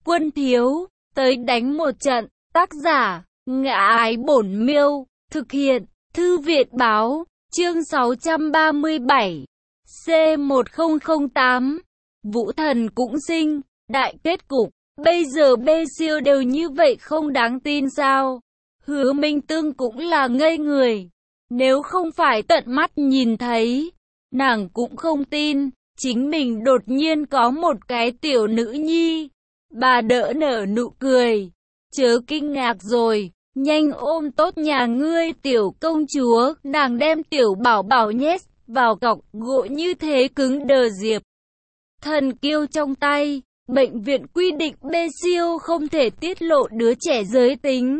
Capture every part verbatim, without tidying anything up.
Quân thiếu, tới đánh một trận. Tác giả, Ngã Ái Bổn Miêu. Thực hiện, Thư Viện Báo. Chương sáu trăm ba mươi bảy. C một không không tám. Vũ Thần cũng sinh. Đại kết cục. Bây giờ bê siêu đều như vậy không đáng tin sao? Hứa Minh Tương cũng là ngây người. Nếu không phải tận mắt nhìn thấy, nàng cũng không tin. Chính mình đột nhiên có một cái tiểu nữ nhi. Bà đỡ nở nụ cười. Chớ kinh ngạc rồi, nhanh ôm tốt nhà ngươi tiểu công chúa. Nàng đem tiểu bảo bảo nhét vào cọc gỗ như thế cứng đờ Diệp Thần Kiêu trong tay. Bệnh viện quy định bê siêu không thể tiết lộ đứa trẻ giới tính.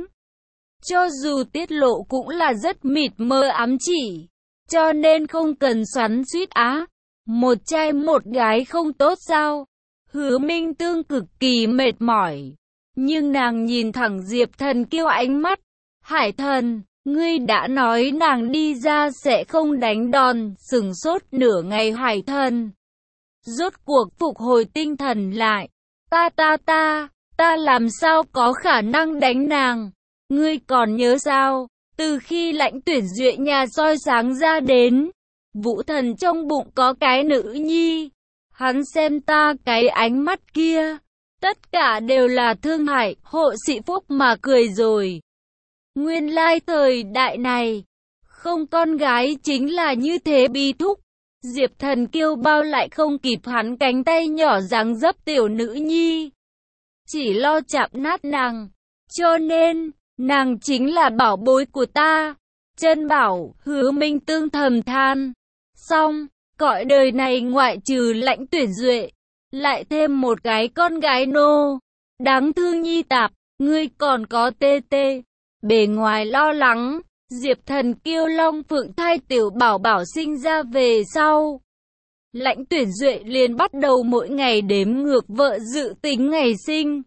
Cho dù tiết lộ cũng là rất mịt mờ ám chỉ. Cho nên không cần xoắn xuýt á. Một trai một gái không tốt sao? Hứa Minh Tương cực kỳ mệt mỏi. Nhưng nàng nhìn thẳng Diệp Thần Kiêu ánh mắt. Hải thần, ngươi đã nói nàng đi ra sẽ không đánh đòn. Sừng sốt nửa ngày Hải thần. Rốt cuộc phục hồi tinh thần lại. Ta ta ta, ta làm sao có khả năng đánh nàng? Ngươi còn nhớ sao? Từ khi Lãnh Tuyển Duệ nhà soi sáng ra đến, Vũ Thần trong bụng có cái nữ nhi. Hắn xem ta cái ánh mắt kia, tất cả đều là thương hại, hộ sĩ phúc mà cười rồi. Nguyên lai thời đại này, không con gái chính là như thế bi thúc. Diệp Thần Kiêu bao lại không kịp hắn cánh tay nhỏ dáng dấp tiểu nữ nhi. Chỉ lo chạm nát nàng. Cho nên, nàng chính là bảo bối của ta. Chân bảo, Hứa Minh Tương thầm than. Xong, cõi đời này ngoại trừ Lãnh Tuyển Duệ, lại thêm một cái con gái nô. Đáng thương nhi tạp, ngươi còn có tê tê. Bề ngoài lo lắng, Diệp Thần Kiêu Long Phượng thai tiểu bảo bảo sinh ra về sau. Lãnh Tuyển Duệ liền bắt đầu mỗi ngày đếm ngược vợ dự tính ngày sinh.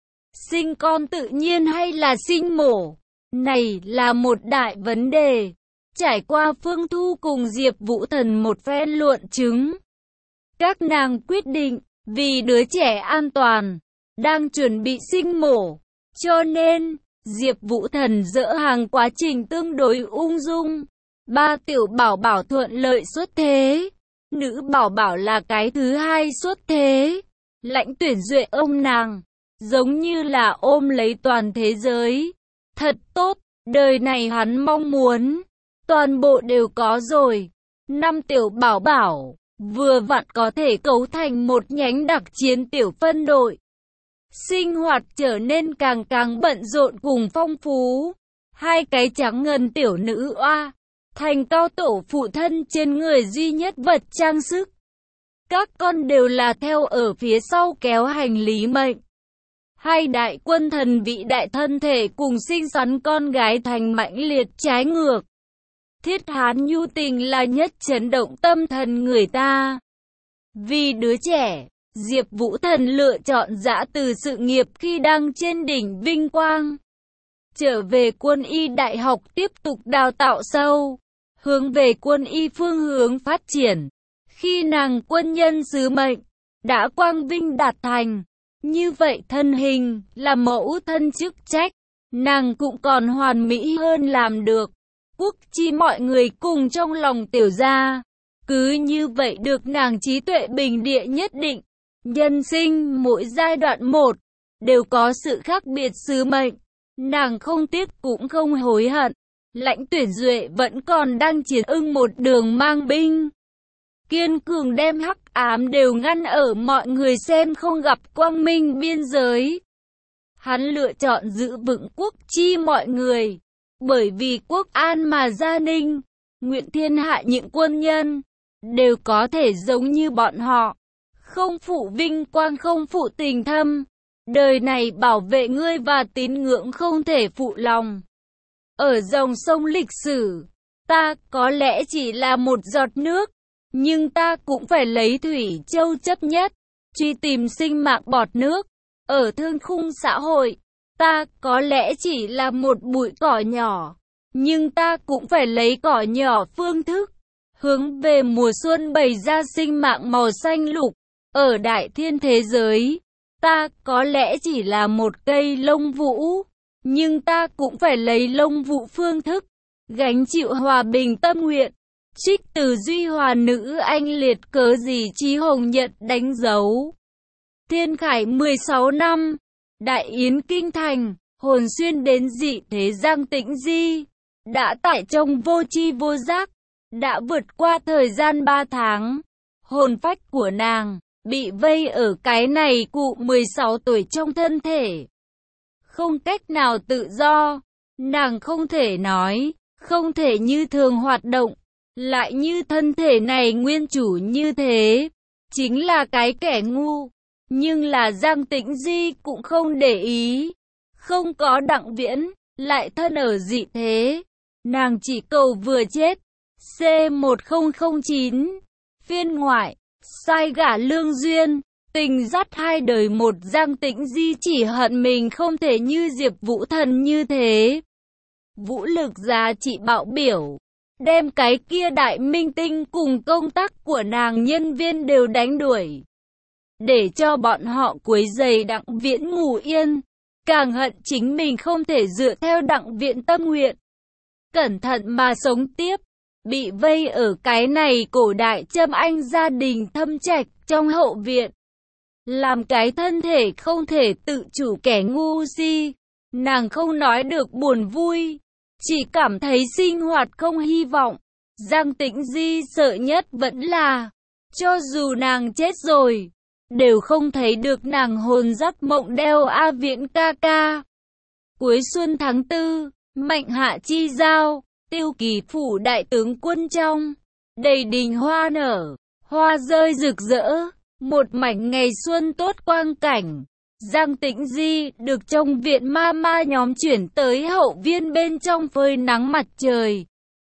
Sinh con tự nhiên hay là sinh mổ? Này là một đại vấn đề. Trải qua Phương Thu cùng Diệp Vũ Thần một phen luận chứng, các nàng quyết định, vì đứa trẻ an toàn, đang chuẩn bị sinh mổ. Cho nên, Diệp Vũ Thần dỡ hàng quá trình tương đối ung dung. Ba tiểu bảo bảo thuận lợi xuất thế. Nữ bảo bảo là cái thứ hai xuất thế. Lãnh Tuyển Duệ ôm nàng, giống như là ôm lấy toàn thế giới. Thật tốt, đời này hắn mong muốn, toàn bộ đều có rồi. Năm tiểu bảo bảo, vừa vặn có thể cấu thành một nhánh đặc chiến tiểu phân đội. Sinh hoạt trở nên càng càng bận rộn cùng phong phú. Hai cái trắng ngần tiểu nữ oa, thành cao tổ phụ thân trên người duy nhất vật trang sức. Các con đều là theo ở phía sau kéo hành lý mệnh. Hai đại quân thần vị đại thân thể cùng xinh xắn con gái thành mãnh liệt trái ngược. Thiết hán nhu tình là nhất chấn động tâm thần người ta. Vì đứa trẻ, Diệp Vũ Thần lựa chọn giã từ sự nghiệp khi đang trên đỉnh vinh quang. Trở về quân y đại học tiếp tục đào tạo sâu, hướng về quân y phương hướng phát triển. Khi nàng quân nhân sứ mệnh đã quang vinh đạt thành, như vậy thân hình là mẫu thân chức trách, nàng cũng còn hoàn mỹ hơn làm được. Quốc chi mọi người cùng trong lòng tiểu gia, cứ như vậy được nàng trí tuệ bình địa nhất định. Nhân sinh mỗi giai đoạn một đều có sự khác biệt sứ mệnh, nàng không tiếc cũng không hối hận. Lãnh Tuyển Duệ vẫn còn đang chiến ưng một đường mang binh, kiên cường đem hắc ám đều ngăn ở mọi người xem không gặp quang minh biên giới. Hắn lựa chọn giữ vững quốc chi mọi người, bởi vì quốc an mà gia ninh, nguyện thiên hạ những quân nhân đều có thể giống như bọn họ, không phụ vinh quang không phụ tình thâm. Đời này bảo vệ ngươi và tín ngưỡng không thể phụ lòng. Ở dòng sông lịch sử, ta có lẽ chỉ là một giọt nước, nhưng ta cũng phải lấy Thủy Châu chấp nhất, truy tìm sinh mạng bọt nước. Ở thương khung xã hội, ta có lẽ chỉ là một bụi cỏ nhỏ, nhưng ta cũng phải lấy cỏ nhỏ phương thức, hướng về mùa xuân bày ra sinh mạng màu xanh lục. Ở đại thiên thế giới, Ta có lẽ chỉ là một cây lông vũ, nhưng ta cũng phải lấy lông vũ phương thức, gánh chịu hòa bình tâm nguyện. Trích từ Duy Hòa Nữ Anh Liệt cớ gì Chí Hồng nhận đánh dấu. Thiên Khải mười sáu năm, Đại Yến Kinh Thành, hồn xuyên đến dị thế Giang Tĩnh Di, đã tại trong vô tri vô giác, đã vượt qua thời gian ba tháng. Hồn phách của nàng bị vây ở cái này cụ mười sáu tuổi trong thân thể, không cách nào tự do. Nàng không thể nói, không thể như thường hoạt động, lại như thân thể này nguyên chủ như thế, chính là cái kẻ ngu. Nhưng là Giang Tĩnh Di cũng không để ý. Không có Đặng Viễn, lại thân ở dị thế, nàng chỉ cầu vừa chết. C một không không chín, phiên ngoại, sai gả lương duyên, tình dắt hai đời một. Giang Tĩnh Di chỉ hận mình không thể như Diệp Vũ Thần như thế. Vũ lực giá trị bạo biểu, đem cái kia đại minh tinh cùng công tác của nàng nhân viên đều đánh đuổi, để cho bọn họ quấy rầy Đặng Viễn ngủ yên. Càng hận chính mình không thể dựa theo Đặng Viễn tâm nguyện, cẩn thận mà sống tiếp, bị vây ở cái này cổ đại Trâm Anh gia đình thâm trạch trong hậu viện, làm cái thân thể không thể tự chủ kẻ ngu si. Nàng không nói được buồn vui, chỉ cảm thấy sinh hoạt không hy vọng. Giang Tĩnh Di sợ nhất vẫn là, cho dù nàng chết rồi, đều không thấy được nàng hồn dắt mộng đeo A Viễn ca ca. Cuối xuân tháng tư, Mạnh Hạ chi giao, Tiêu Kỳ phủ đại tướng quân trong, đầy đình hoa nở, hoa rơi rực rỡ, một mảnh ngày xuân tốt quang cảnh. Giang Tĩnh Di được trong viện ma ma nhóm chuyển tới hậu viên bên trong phơi nắng mặt trời.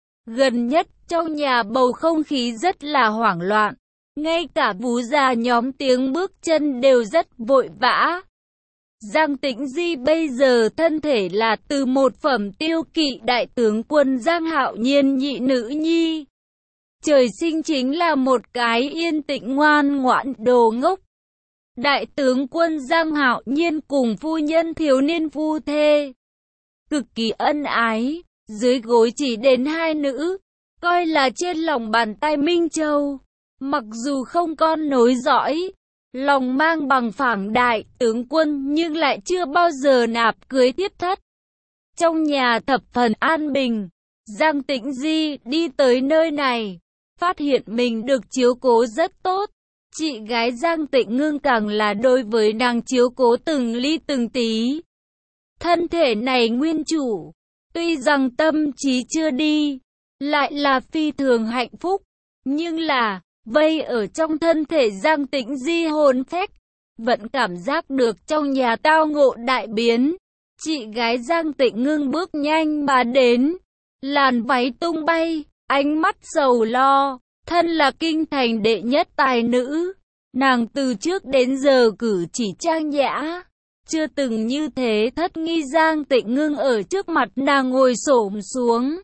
Gần nhất trong nhà bầu không khí rất là hoảng loạn, ngay cả vú già nhóm tiếng bước chân đều rất vội vã. Giang Tĩnh Di bây giờ thân thể là từ một phẩm tiêu kỵ đại tướng quân Giang Hạo Nhiên nhị nữ nhi. Trời sinh chính là một cái yên tĩnh ngoan ngoãn đồ ngốc. Đại tướng quân Giang Hạo Nhiên cùng phu nhân thiếu niên phu thê, cực kỳ ân ái, dưới gối chỉ đến hai nữ, coi là trên lòng bàn tay Minh Châu. Mặc dù không con nối dõi, lòng mang bằng phẳng đại tướng quân nhưng lại chưa bao giờ nạp cưới thiếp thất. Trong nhà thập phần an bình, Giang Tĩnh Di đi tới nơi này, phát hiện mình được chiếu cố rất tốt. Chị gái Giang Tĩnh Ngưng càng là đối với nàng chiếu cố từng ly từng tí. Thân thể này nguyên chủ, tuy rằng tâm trí chưa đi, lại là phi thường hạnh phúc, nhưng là vây ở trong thân thể Giang Tĩnh Di hồn phách, vẫn cảm giác được trong nhà tao ngộ đại biến. Chị gái Giang Tĩnh Ngưng bước nhanh mà đến, làn váy tung bay, ánh mắt sầu lo. Thân là kinh thành đệ nhất tài nữ, nàng từ trước đến giờ cử chỉ trang nhã, chưa từng như thế thất nghi. Giang Tĩnh Ngưng ở trước mặt nàng ngồi xổm xuống,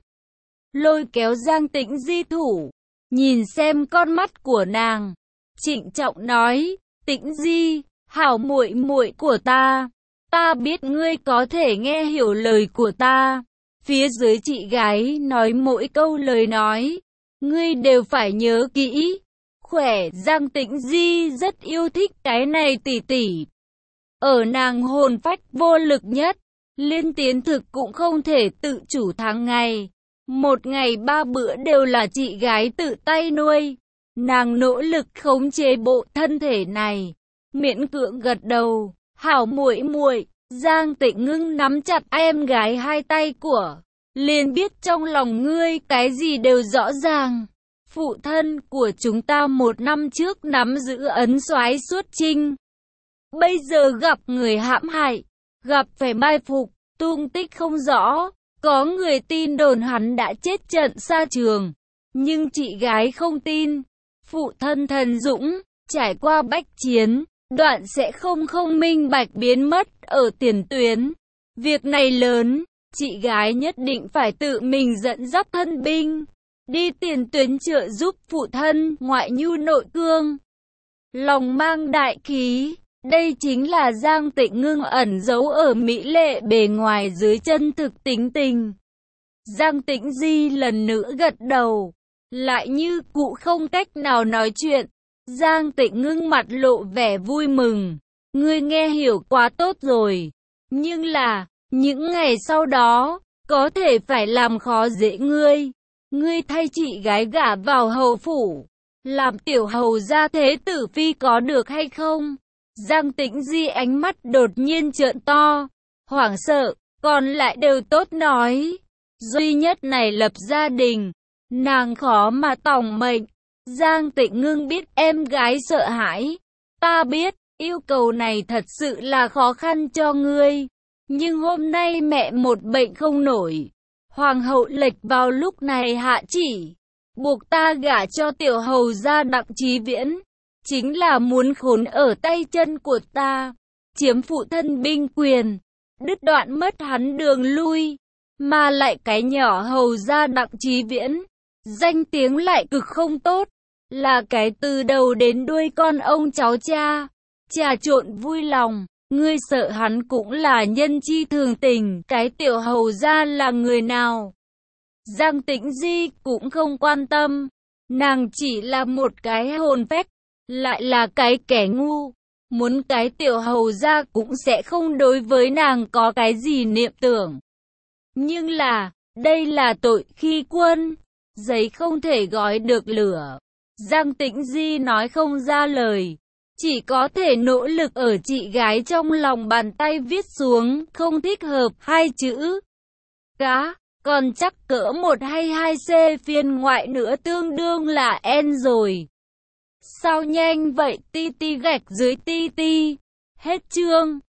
lôi kéo Giang Tĩnh Di thủ, nhìn xem con mắt của nàng, trịnh trọng nói: Tĩnh Di, hảo muội muội của ta, ta biết ngươi có thể nghe hiểu lời của ta. Phía dưới chị gái nói mỗi câu lời nói, ngươi đều phải nhớ kỹ. Khỏe. Giang Tĩnh Di rất yêu thích cái này tỷ tỷ. Ở nàng hồn phách vô lực nhất, liên tiến thực cũng không thể tự chủ tháng ngày. Một ngày ba bữa đều là chị gái tự tay nuôi. Nàng nỗ lực khống chế bộ thân thể này, miễn cưỡng gật đầu. Hảo muội muội. Giang Tĩnh Ngưng nắm chặt em gái hai tay của, liền biết trong lòng ngươi cái gì đều rõ ràng. Phụ thân của chúng ta một năm trước nắm giữ ấn soái xuất chinh, bây giờ gặp người hãm hại, gặp phải mai phục, tung tích không rõ. Có người tin đồn hắn đã chết trận xa trường, nhưng chị gái không tin. Phụ thân thần dũng, trải qua bách chiến, đoạn sẽ không không minh bạch biến mất ở tiền tuyến. Việc này lớn, chị gái nhất định phải tự mình dẫn dắt thân binh, đi tiền tuyến trợ giúp phụ thân ngoại nhu nội cương. Lòng mang đại khí, Đây chính là Giang Tịnh Ngưng ẩn giấu ở mỹ lệ bề ngoài dưới chân thực tính tình. Giang Tĩnh Di lần nữa gật đầu, lại như cụ không cách nào nói chuyện. Giang Tịnh Ngưng mặt lộ vẻ vui mừng. Ngươi nghe hiểu quá tốt rồi. Nhưng là, những ngày sau đó, có thể phải làm khó dễ ngươi. Ngươi thay chị gái gả vào hầu phủ, làm tiểu hầu gia thế tử phi có được hay không? Giang Tĩnh Di ánh mắt đột nhiên trợn to, hoảng sợ, còn lại đều tốt nói. Duy nhất này lập gia đình, nàng khó mà tòng mệnh. Giang Tịnh Ngưng biết em gái sợ hãi. Ta biết, yêu cầu này thật sự là khó khăn cho ngươi. Nhưng hôm nay mẹ một bệnh không nổi. Hoàng hậu lệch vào lúc này hạ chỉ, buộc ta gả cho tiểu hầu gia Đặng Chí Viễn. Chính là muốn khốn ở tay chân của ta, chiếm phụ thân binh quyền, đứt đoạn mất hắn đường lui. Mà lại cái nhỏ hầu gia Đặng Chí Viễn, danh tiếng lại cực không tốt, là cái từ đầu đến đuôi con ông cháu cha, trà trộn vui lòng. Ngươi sợ hắn cũng là nhân chi thường tình, cái tiểu hầu gia là người nào? Giang Tĩnh Di cũng không quan tâm, nàng chỉ là một cái hồn phách, lại là cái kẻ ngu, muốn cái tiểu hầu gia cũng sẽ không đối với nàng có cái gì niệm tưởng. Nhưng là, đây là tội khi quân, giấy không thể gói được lửa. Giang Tĩnh Di nói không ra lời, chỉ có thể nỗ lực ở chị gái trong lòng bàn tay viết xuống, không thích hợp hai chữ cá, còn chắc cỡ một hay hai C phiên ngoại nữa tương đương là N rồi. Sao nhanh vậy ti ti gạch dưới ti ti. Hết chương.